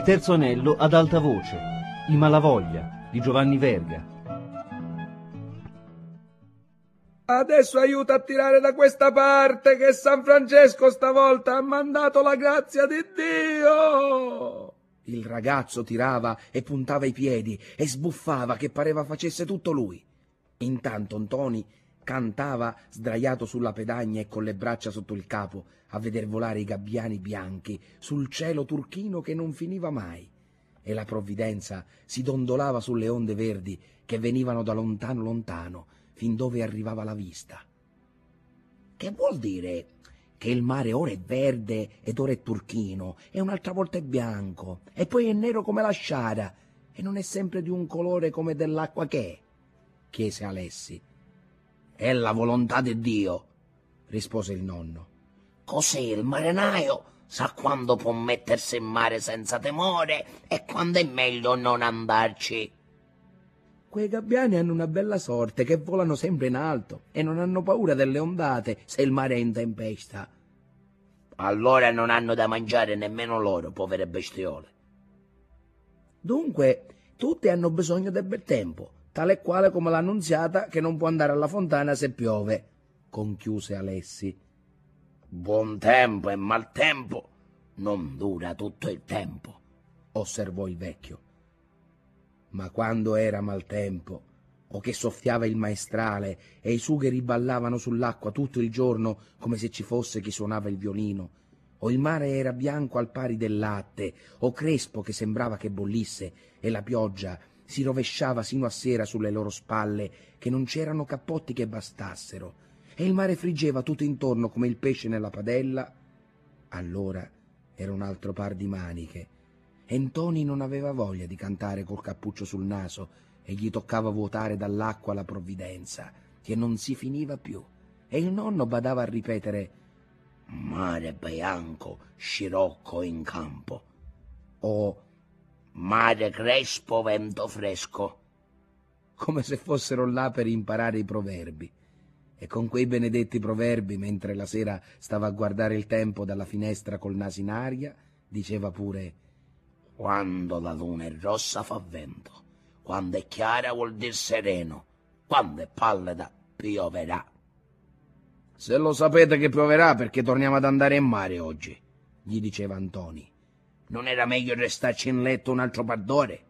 terzo anello ad alta voce, I Malavoglia di Giovanni Verga. Adesso aiuta a tirare da questa parte che San Francesco stavolta ha mandato la grazia di Dio. Il ragazzo tirava e puntava i piedi e sbuffava che pareva facesse tutto lui. Intanto Ntoni cantava sdraiato sulla pedagna e con le braccia sotto il capo a veder volare i gabbiani bianchi sul cielo turchino che non finiva mai, e la provvidenza si dondolava sulle onde verdi che venivano da lontano lontano fin dove arrivava la vista. Che vuol dire che il mare ora è verde ed ora è turchino e un'altra volta è bianco e poi è nero come la sciara e non è sempre di un colore come dell'acqua che è? Chiese Alessi. È la volontà di Dio, rispose il nonno. Così il marinaio sa quando può mettersi in mare senza temore e quando è meglio non andarci. Quei gabbiani hanno una bella sorte che volano sempre in alto e non hanno paura delle ondate se il mare è in tempesta. Allora non hanno da mangiare nemmeno loro, povere bestiole. Dunque tutti hanno bisogno del bel tempo, tale e quale come l'annunziata che non può andare alla fontana se piove, conchiuse Alessi. Buon tempo e maltempo non dura tutto il tempo, osservò il vecchio. Ma quando era maltempo, o che soffiava il maestrale e i sugheri ballavano sull'acqua tutto il giorno come se ci fosse chi suonava il violino, o il mare era bianco al pari del latte, o crespo che sembrava che bollisse, e la pioggia si rovesciava sino a sera sulle loro spalle, che non c'erano cappotti che bastassero, e il mare friggeva tutto intorno come il pesce nella padella, allora era un altro par di maniche, e Ntoni non aveva voglia di cantare col cappuccio sul naso e gli toccava vuotare dall'acqua la provvidenza, che non si finiva più, e il nonno badava a ripetere «Mare bianco, scirocco in campo» o «Mare crespo, vento fresco», come se fossero là per imparare i proverbi. E con quei benedetti proverbi, mentre la sera stava a guardare il tempo dalla finestra col naso in aria, diceva pure «Quando la luna è rossa fa vento, quando è chiara vuol dir sereno, quando è pallida pioverà». «Se lo sapete che pioverà, perché torniamo ad andare in mare oggi», gli diceva Ntoni. «Non era meglio restarci in letto un altro par d'ore?»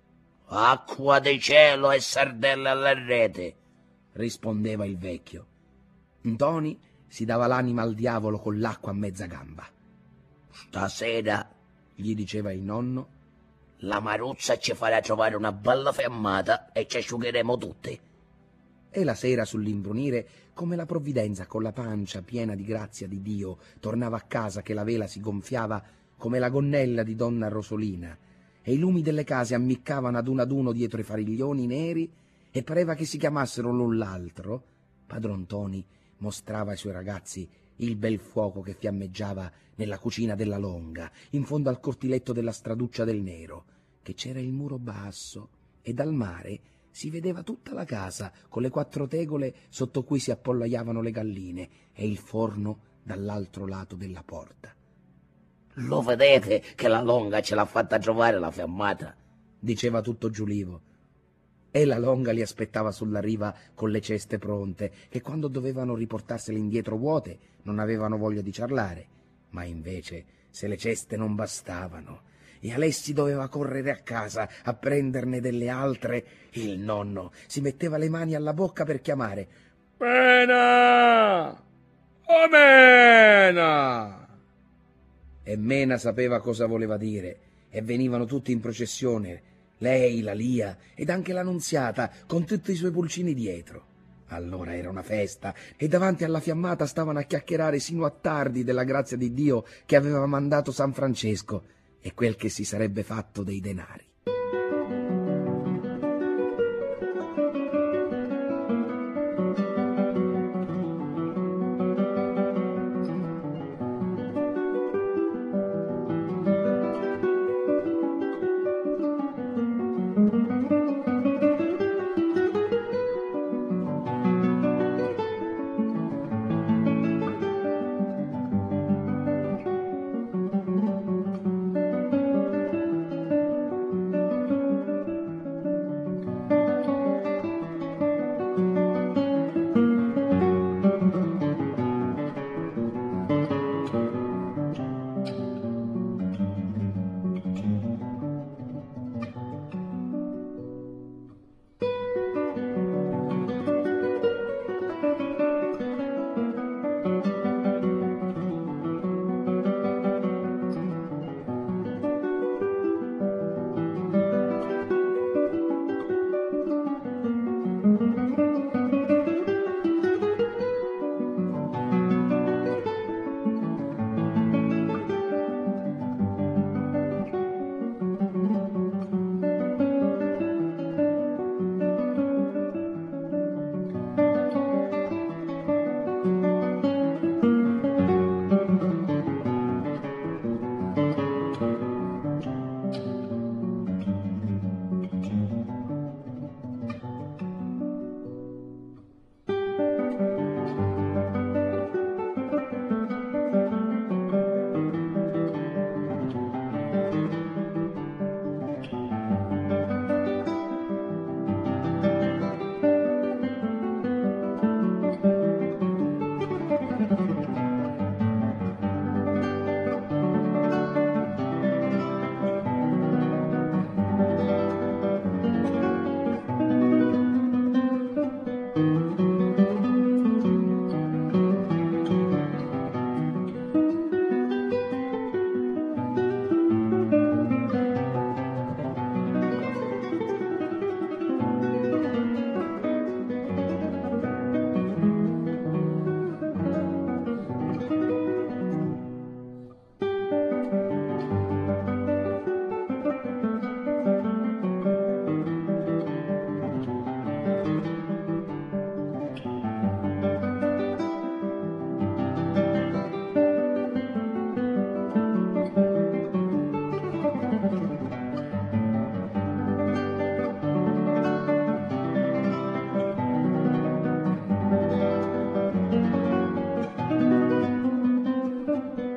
«Acqua di cielo e sardelle alla rete», rispondeva il vecchio. Ntoni si dava l'anima al diavolo con l'acqua a mezza gamba. «Stasera», gli diceva il nonno, «la Maruzza ci farà trovare una bella fiammata e ci asciugheremo tutti». E la sera sull'imbrunire, come la provvidenza con la pancia piena di grazia di Dio tornava a casa che la vela si gonfiava come la gonnella di donna Rosolina e i lumi delle case ammiccavano ad uno dietro i fariglioni neri e pareva che si chiamassero l'un l'altro, padron Ntoni mostrava ai suoi ragazzi il bel fuoco che fiammeggiava nella cucina della Longa, in fondo al cortiletto della straduccia del Nero, che c'era il muro basso e dal mare si vedeva tutta la casa con le 4 tegole sotto cui si appollaiavano le galline e il forno dall'altro lato della porta. «Lo vedete che la Longa ce l'ha fatta trovare la fiammata?» diceva tutto Giulivo. E la Longa li aspettava sulla riva con le ceste pronte, che quando dovevano riportarsele indietro vuote non avevano voglia di ciarlare, ma invece se le ceste non bastavano e Alessi doveva correre a casa a prenderne delle altre, il nonno si metteva le mani alla bocca per chiamare «Mena! Oh Mena!» E Mena sapeva cosa voleva dire e venivano tutti in processione, lei, la Lia ed anche la Nunziata con tutti i suoi pulcini dietro. Allora era una festa e davanti alla fiammata stavano a chiacchierare sino a tardi della grazia di Dio che aveva mandato San Francesco e quel che si sarebbe fatto dei denari.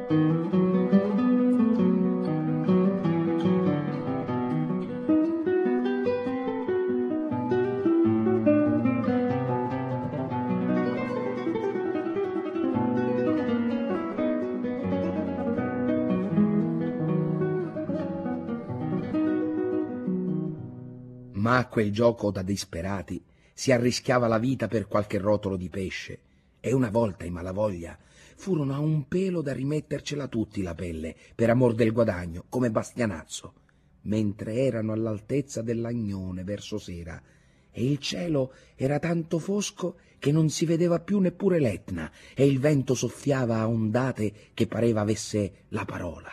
Ma a quel gioco da disperati si arrischiava la vita per qualche rotolo di pesce, e una volta i Malavoglia furono a un pelo da rimettercela tutti la pelle per amor del guadagno, come Bastianazzo, mentre erano all'altezza dell'Agnone verso sera, e il cielo era tanto fosco che non si vedeva più neppure l'Etna, e il vento soffiava a ondate che pareva avesse la parola.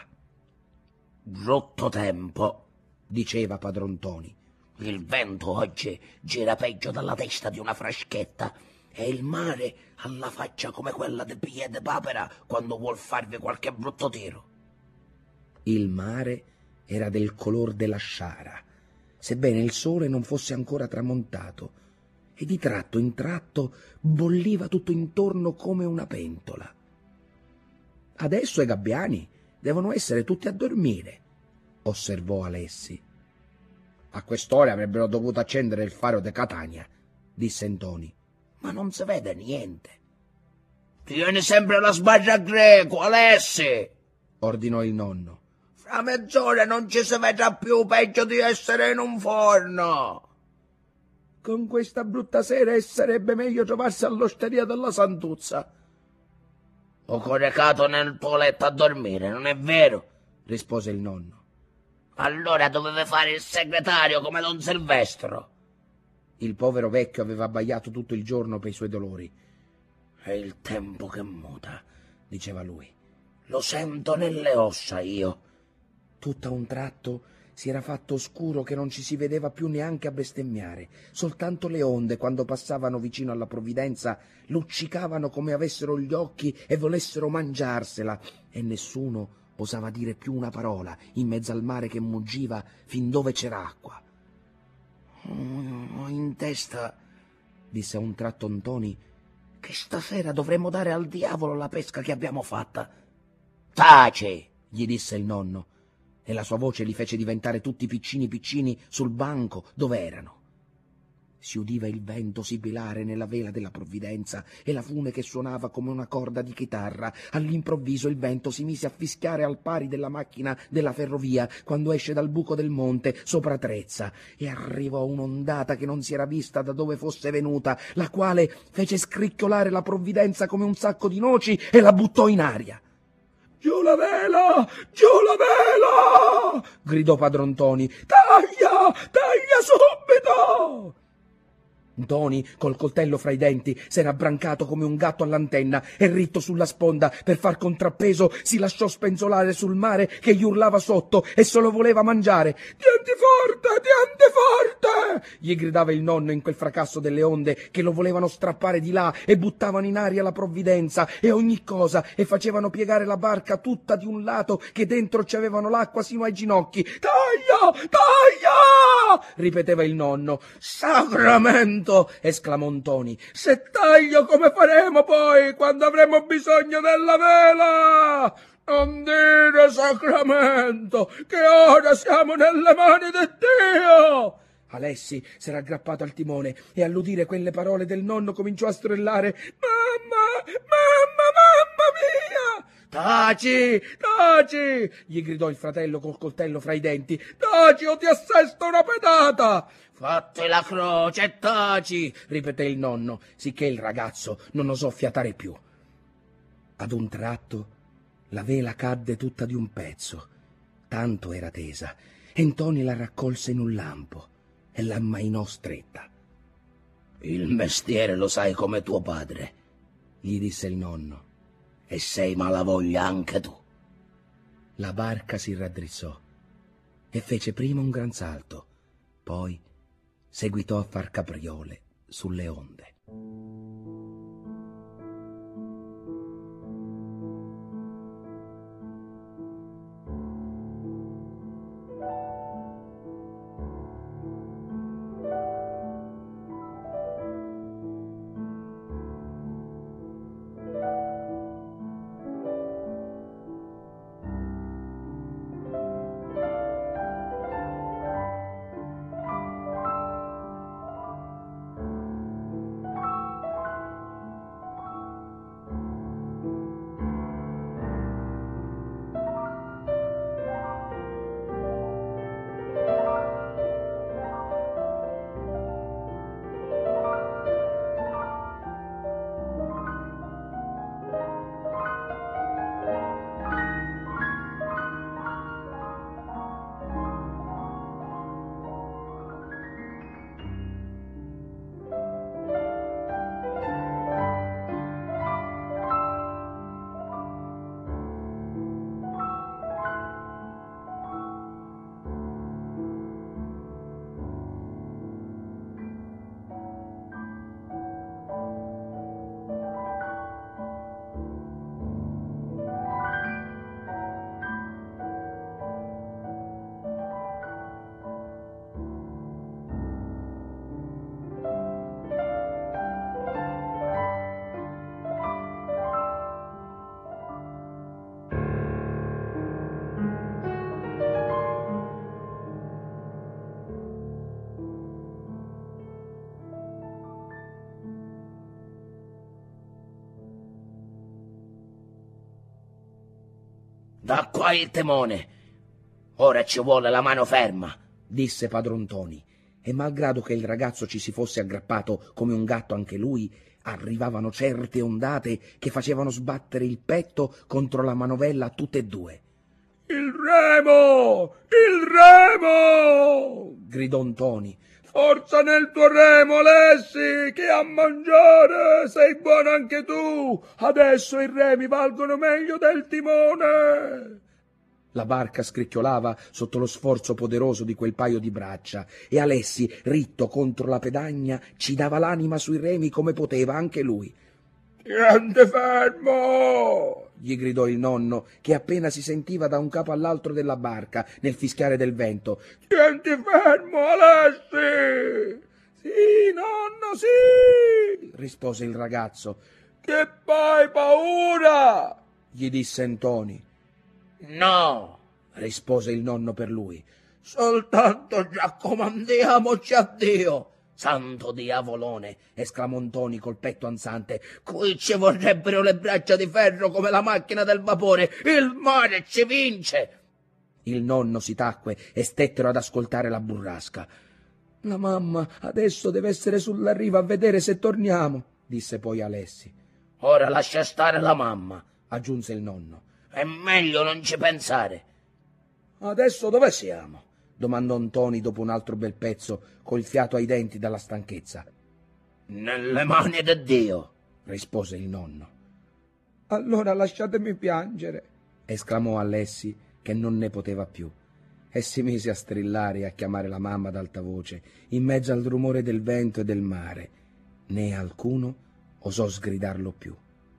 «Brutto tempo», diceva padron Ntoni. «Il vento oggi gira peggio dalla testa di una fraschetta e il mare ha la faccia come quella di Piedipapera quando vuol farvi qualche brutto tiro». Il mare era del color della sciara, sebbene il sole non fosse ancora tramontato, e di tratto in tratto bolliva tutto intorno come una pentola. «Adesso i gabbiani devono essere tutti a dormire», osservò Alessi. «A quest'ora avrebbero dovuto accendere il faro di Catania», disse Ntoni. «Ma non si vede niente». «Tieni sempre la sbarra a greco, Alessi», ordinò il nonno. «Fra mezz'ora non ci si vedrà più, peggio di essere in un forno». «Con questa brutta sera sarebbe meglio trovarsi all'osteria della Santuzza». «Ho coricato nel tuo letto a dormire, non è vero?» rispose il nonno. «Allora doveva fare il segretario come don Silvestro». Il povero vecchio aveva abbaiato tutto il giorno per i suoi dolori. «È il tempo che muta», diceva lui. «Lo sento nelle ossa io». Tutto a un tratto si era fatto oscuro che non ci si vedeva più neanche a bestemmiare. Soltanto le onde, quando passavano vicino alla provvidenza, luccicavano come avessero gli occhi e volessero mangiarsela, e nessuno osava dire più una parola in mezzo al mare che muggiva fin dove c'era acqua. «Ho in testa», disse a un tratto Ntoni, «che stasera dovremmo dare al diavolo la pesca che abbiamo fatta». «Taci», gli disse il nonno, e la sua voce li fece diventare tutti piccini piccini sul banco dove erano. Si udiva il vento sibilare nella vela della provvidenza e la fune che suonava come una corda di chitarra. All'improvviso il vento si mise a fischiare al pari della macchina della ferrovia quando esce dal buco del monte sopra Trezza, e arrivò un'ondata che non si era vista da dove fosse venuta, la quale fece scricchiolare la provvidenza come un sacco di noci e la buttò in aria. «Giù la vela! Giù la vela!» gridò padron Ntoni. «Taglia! Taglia subito!» Ntoni, col coltello fra i denti, s'era abbrancato come un gatto all'antenna e, ritto sulla sponda per far contrappeso, si lasciò spenzolare sul mare che gli urlava sotto e solo voleva mangiare. «Tienti forte! Tienti forte!» gli gridava il nonno in quel fracasso delle onde che lo volevano strappare di là e buttavano in aria la provvidenza e ogni cosa e facevano piegare la barca tutta di un lato che dentro ci avevano l'acqua sino ai ginocchi. «Taglia! Taglia!» ripeteva il nonno. «Sacramento!» esclamò Ntoni. «Se taglio, come faremo poi quando avremo bisogno della vela? Non dire sacramento, che ora siamo nelle mani di Dio!» Alessi s'era aggrappato al timone e all'udire quelle parole del nonno cominciò a strillare. «Mamma! Mamma! Mamma mia!» «Taci! Taci!» gli gridò il fratello col coltello fra i denti. «Taci o ti assesto una pedata!» «Fatti la croce e taci!» ripeté il nonno, sicché il ragazzo non osò fiatare più. Ad un tratto la vela cadde tutta di un pezzo, tanto era tesa, e Ntoni la raccolse in un lampo e la ammainò stretta. «Il mestiere lo sai come tuo padre», gli disse il nonno, «e sei malavoglia anche tu». La barca si raddrizzò e fece prima un gran salto, poi seguitò a far capriole sulle onde. Da qua il timone. Ora ci vuole la mano ferma, disse padron Ntoni, e malgrado che il ragazzo ci si fosse aggrappato come un gatto anche lui, arrivavano certe ondate che facevano sbattere il petto contro la manovella a tutte e due. «Il remo! Il remo!» gridò Ntoni. «Forza nel tuo remo, Alessi, che a mangiare sei buono anche tu! Adesso i remi valgono meglio del timone!» La barca scricchiolava sotto lo sforzo poderoso di quel paio di braccia e Alessi, ritto contro la pedagna, ci dava l'anima sui remi come poteva anche lui. «Tienti fermo!» gli gridò il nonno, che appena si sentiva da un capo all'altro della barca nel fischiare del vento. «Tienti fermo, Alessi!» «Sì, nonno, sì!» rispose il ragazzo. «Che hai paura?» gli disse Ntoni. «No!» rispose il nonno per lui. «Soltanto raccomandiamoci a Dio!» «Santo diavolone!» esclamò Ntoni col petto ansante. «Qui ci vorrebbero le braccia di ferro come la macchina del vapore! Il mare ci vince!» Il nonno si tacque e stettero ad ascoltare la burrasca. «La mamma adesso deve essere sulla riva a vedere se torniamo», disse poi Alessi. «Ora lascia stare la mamma», aggiunse il nonno. «È meglio non ci pensare». «Adesso dove siamo?» domandò Ntoni dopo un altro bel pezzo, col fiato ai denti dalla stanchezza. «Nelle mani di Dio», rispose il nonno. «Allora lasciatemi piangere», esclamò Alessi, che non ne poteva più, e si mise a strillare e a chiamare la mamma ad alta voce, in mezzo al rumore del vento e del mare. Né alcuno osò sgridarlo più.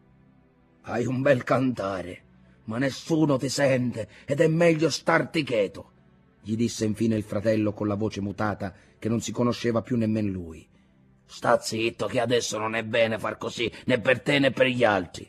«Hai un bel cantare, ma nessuno ti sente ed è meglio starti cheto», gli disse infine il fratello con la voce mutata, che non si conosceva più nemmen lui. «Sta zitto, che adesso non è bene far così, né per te né per gli altri».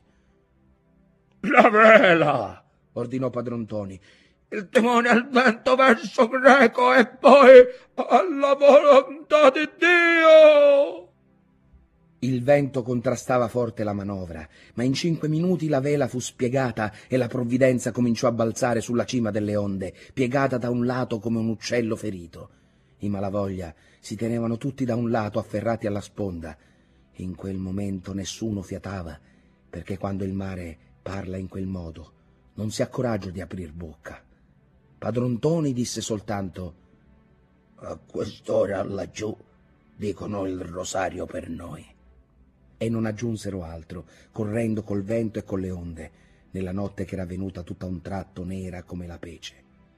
«La vela!» ordinò padron Ntoni. «Il timone al vento verso greco e poi alla volontà di Dio!» Il vento contrastava forte la manovra, ma in 5 minuti la vela fu spiegata e la provvidenza cominciò a balzare sulla cima delle onde, piegata da un lato come un uccello ferito. I malavoglia si tenevano tutti da un lato afferrati alla sponda. In quel momento nessuno fiatava, perché quando il mare parla in quel modo non si ha coraggio di aprir bocca. Padron Ntoni disse soltanto: «A quest'ora laggiù dicono il rosario per noi», e non aggiunsero altro, correndo col vento e con le onde, nella notte che era venuta tutta un tratto nera come la pece.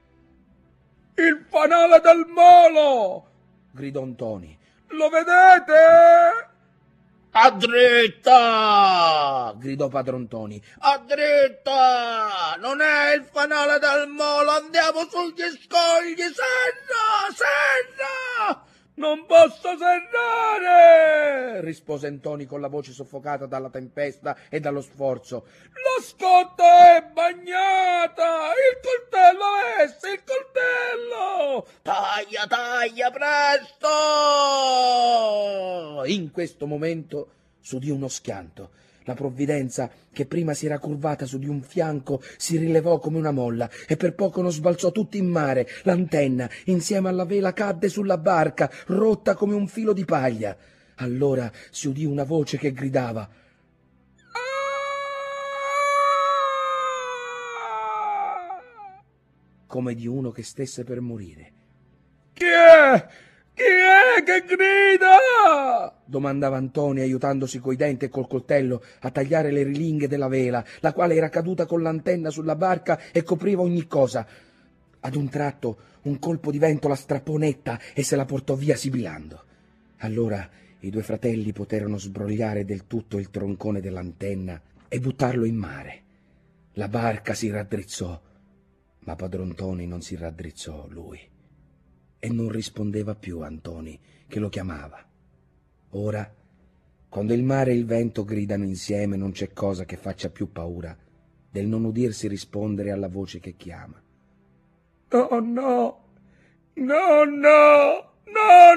«Il fanale del molo!» gridò Ntoni. «Lo vedete?» «A dritta!» gridò padron Ntoni. «A dritta! Non è il fanale del molo! Andiamo sugli scogli! Serra! Serra!» «Non posso serrare!» rispose Ntoni con la voce soffocata dalla tempesta e dallo sforzo. «La scotta è bagnata! Il coltello, Alessi, il coltello! Taglia, taglia, presto!» In questo momento s'udì uno schianto. La provvidenza, che prima si era curvata su di un fianco, si rilevò come una molla e per poco non sbalzò tutti in mare. L'antenna, insieme alla vela, cadde sulla barca, rotta come un filo di paglia. Allora si udì una voce che gridava: come di uno che stesse per morire. «Chi è? Chi è che grida?» domandava Ntoni, aiutandosi coi denti e col coltello a tagliare le rilinghe della vela, la quale era caduta con l'antenna sulla barca e copriva ogni cosa. Ad un tratto un colpo di vento la strappò netta e se la portò via sibilando. Allora i 2 fratelli poterono sbrogliare del tutto il troncone dell'antenna e buttarlo in mare. La barca si raddrizzò, ma padron Ntoni non si raddrizzò lui. E non rispondeva più a Ntoni, che lo chiamava. Ora, quando il mare e il vento gridano insieme, non c'è cosa che faccia più paura del non udirsi rispondere alla voce che chiama. «No, no, no, no, no,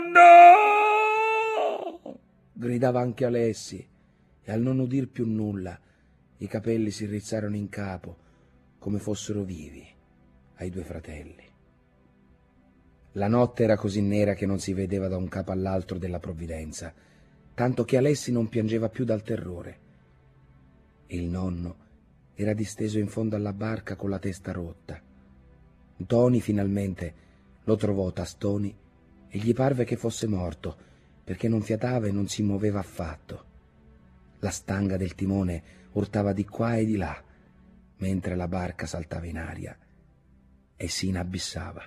no!» gridava anche Alessi, e al non udir più nulla, i capelli si rizzarono in capo, come fossero vivi ai due fratelli. La notte era così nera che non si vedeva da un capo all'altro della provvidenza, tanto che Alessi non piangeva più dal terrore. Il nonno era disteso in fondo alla barca con la testa rotta. Ntoni finalmente lo trovò tastoni e gli parve che fosse morto, perché non fiatava e non si muoveva affatto. La stanga del timone urtava di qua e di là, mentre la barca saltava in aria e si inabissava.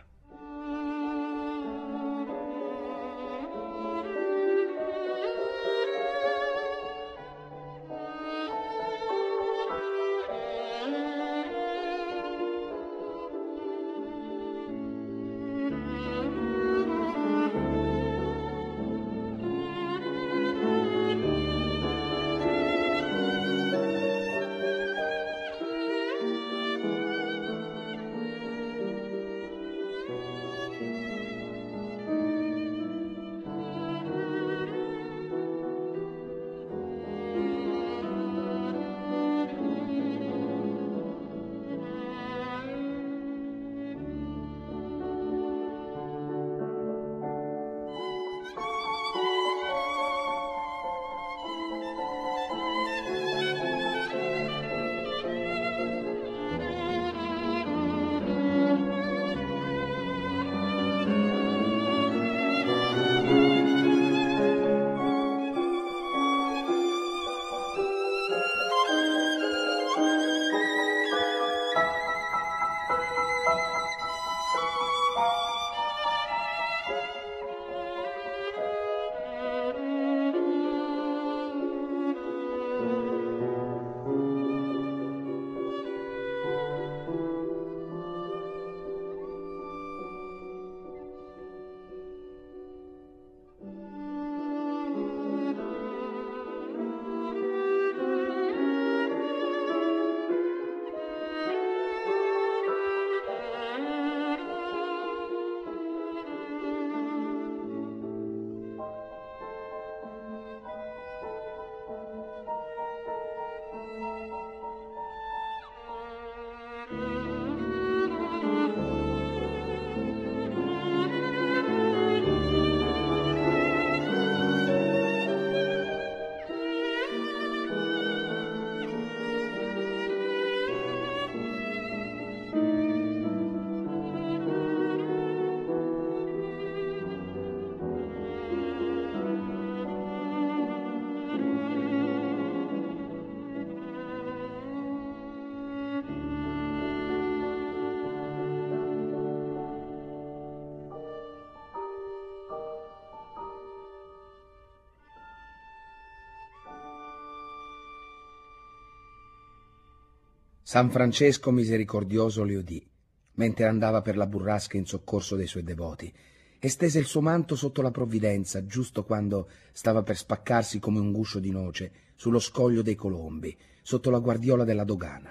San Francesco misericordioso li udì, mentre andava per la burrasca in soccorso dei suoi devoti, e stese il suo manto sotto la provvidenza, giusto quando stava per spaccarsi come un guscio di noce sullo scoglio dei Colombi, sotto la guardiola della dogana.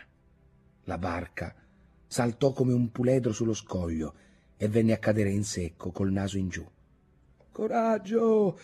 La barca saltò come un puledro sullo scoglio e venne a cadere in secco col naso in giù. «Coraggio!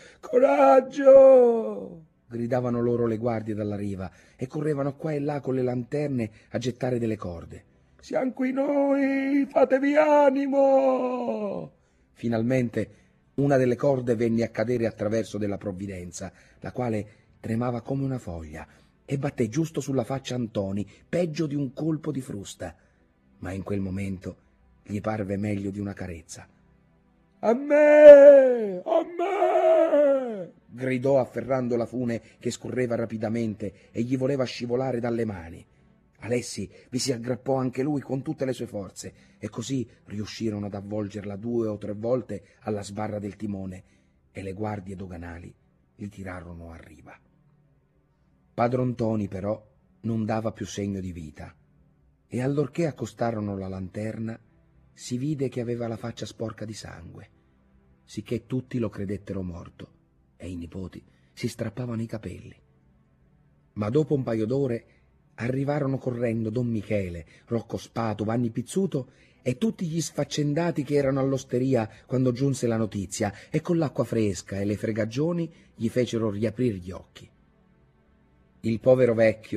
Coraggio!» gridavano loro le guardie dalla riva e correvano qua e là con le lanterne a gettare delle corde. «Siamo qui noi! Fatevi animo!» Finalmente una delle corde venne a cadere a traverso della provvidenza, la quale tremava come una foglia, e batté giusto sulla faccia a Ntoni, peggio di un colpo di frusta. Ma in quel momento gli parve meglio di una carezza. «A me! A me!» gridò afferrando la fune che scorreva rapidamente e gli voleva scivolare dalle mani. Alessi vi si aggrappò anche lui con tutte le sue forze e così riuscirono ad avvolgerla 2 o 3 volte alla sbarra del timone e le guardie doganali li tirarono a riva. Padron Ntoni però non dava più segno di vita e allorché accostarono la lanterna si vide che aveva la faccia sporca di sangue, sicché tutti lo credettero morto e i nipoti si strappavano i capelli. Ma dopo un paio d'ore arrivarono correndo Don Michele, Rocco Spatu, Vanni Pizzuto e tutti gli sfaccendati che erano all'osteria quando giunse la notizia, e con l'acqua fresca e le fregagioni gli fecero riaprir gli occhi. Il povero vecchio,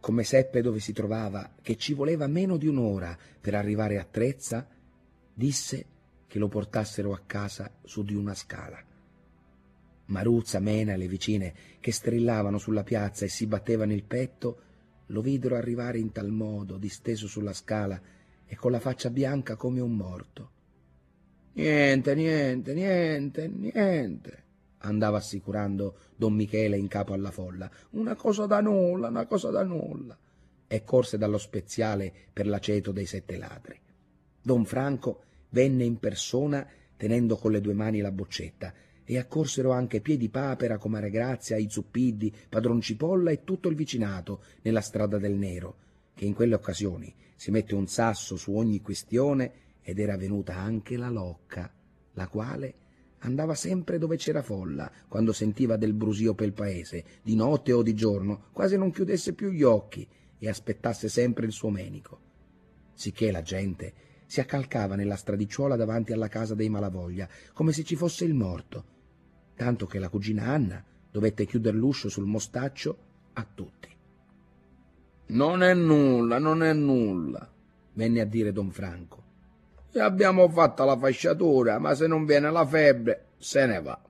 come seppe dove si trovava, che ci voleva meno di un'ora per arrivare a Trezza, disse che lo portassero a casa su di una scala. Maruzza, Mena e le vicine, che strillavano sulla piazza e si battevano il petto, lo videro arrivare in tal modo, disteso sulla scala e con la faccia bianca come un morto. «Niente, niente, niente, niente», andava assicurando don Michele in capo alla folla. «Una cosa da nulla, una cosa da nulla», e corse dallo speziale per l'aceto dei 7 ladri. Don Franco venne in persona tenendo con le 2 mani la boccetta, e accorsero anche Piedipapera, comare Grazia, i Zuppiddi, padron Cipolla e tutto il vicinato nella strada del Nero, che in quelle occasioni si mette un sasso su ogni questione, ed era venuta anche la Locca, la quale andava sempre dove c'era folla, quando sentiva del brusio pel paese, di notte o di giorno, quasi non chiudesse più gli occhi e aspettasse sempre il suo menico. Sicché la gente si accalcava nella stradicciuola davanti alla casa dei Malavoglia, come se ci fosse il morto, tanto che la cugina Anna dovette chiudere l'uscio sul mostaccio a tutti. «Non è nulla, non è nulla», venne a dire don Franco. «E abbiamo fatta la fasciatura, ma se non viene la febbre, se ne va».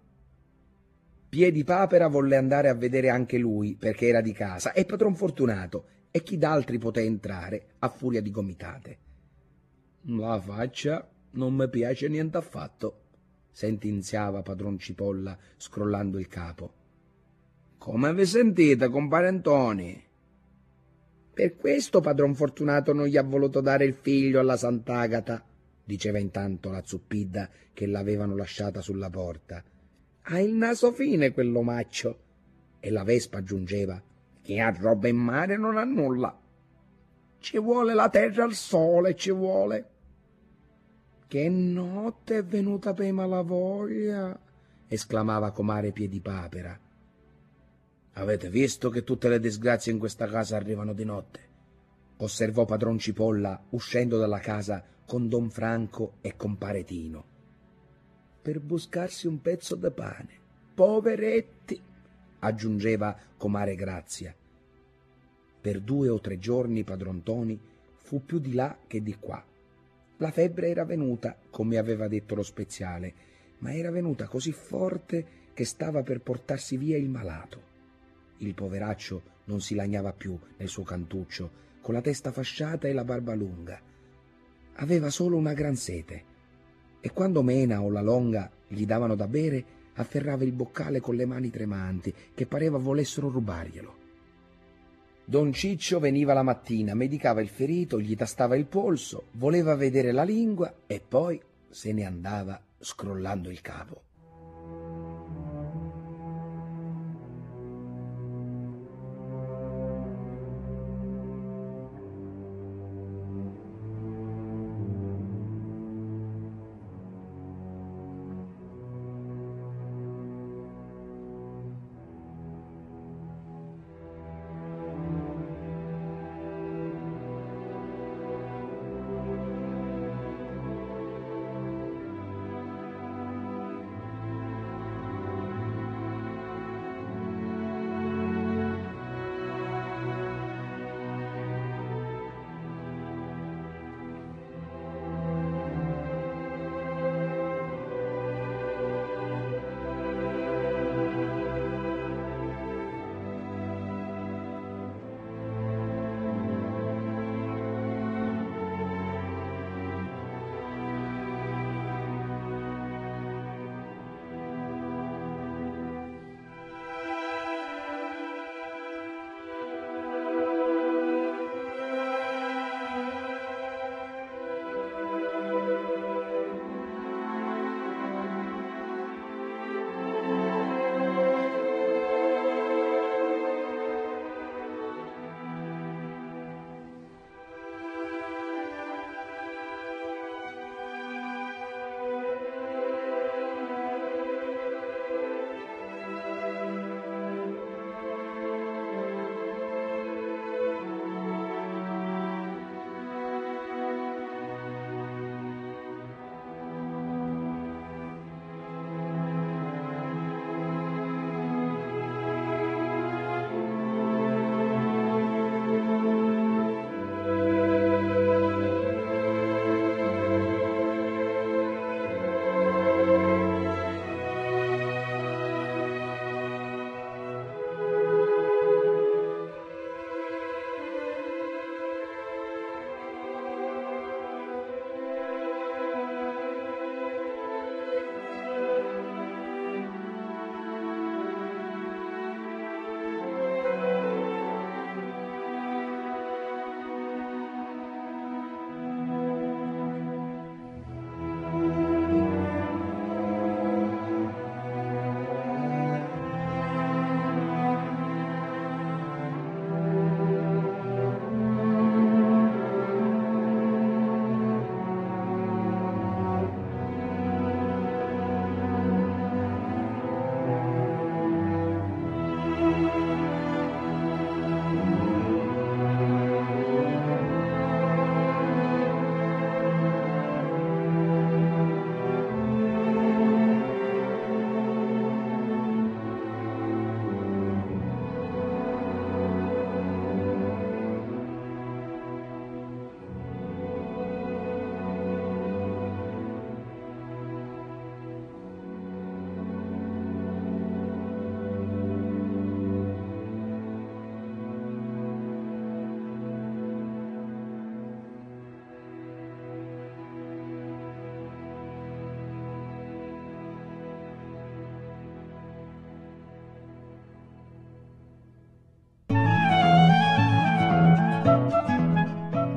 Piedipapera volle andare a vedere anche lui, perché era di casa, e padron Fortunato, e chi d'altri poté entrare a furia di gomitate. «La faccia non mi piace niente affatto», sentenziava padron Cipolla scrollando il capo. «Come vi sentite, compare Ntoni?» «Per questo padron Fortunato non gli ha voluto dare il figlio alla Sant'Agata», diceva intanto la Zuppidda, che l'avevano lasciata sulla porta. «Ha il naso fine quell'omaccio». E la Vespa aggiungeva: «Chi ha roba in mare non ha nulla. Ci vuole la terra al sole, ci vuole». «Che notte è venuta per i Malavoglia», esclamava comare Piedipapera. «Avete visto che tutte le disgrazie in questa casa arrivano di notte?» osservò padron Cipolla uscendo dalla casa con don Franco e compare Tino. «Per buscarsi un pezzo di pane, poveretti», aggiungeva comare Grazia. Per 2 o 3 giorni padron Ntoni fu più di là che di qua. La febbre era venuta, come aveva detto lo speziale, ma era venuta così forte che stava per portarsi via il malato. Il poveraccio non si lagnava più nel suo cantuccio, con la testa fasciata e la barba lunga. Aveva solo una gran sete, e quando Mena o la Longa gli davano da bere, afferrava il boccale con le mani tremanti, che pareva volessero rubarglielo. Don Ciccio veniva la mattina, medicava il ferito, gli tastava il polso, voleva vedere la lingua e poi se ne andava scrollando il capo.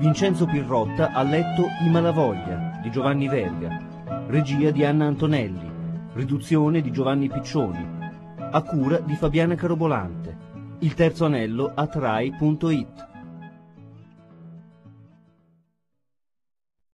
Vincenzo Pirrotta ha letto I Malavoglia di Giovanni Verga, regia di Anna Antonelli, riduzione di Giovanni Piccioni, a cura di Fabiana Carobolante. Il terzo anello a Trai.it.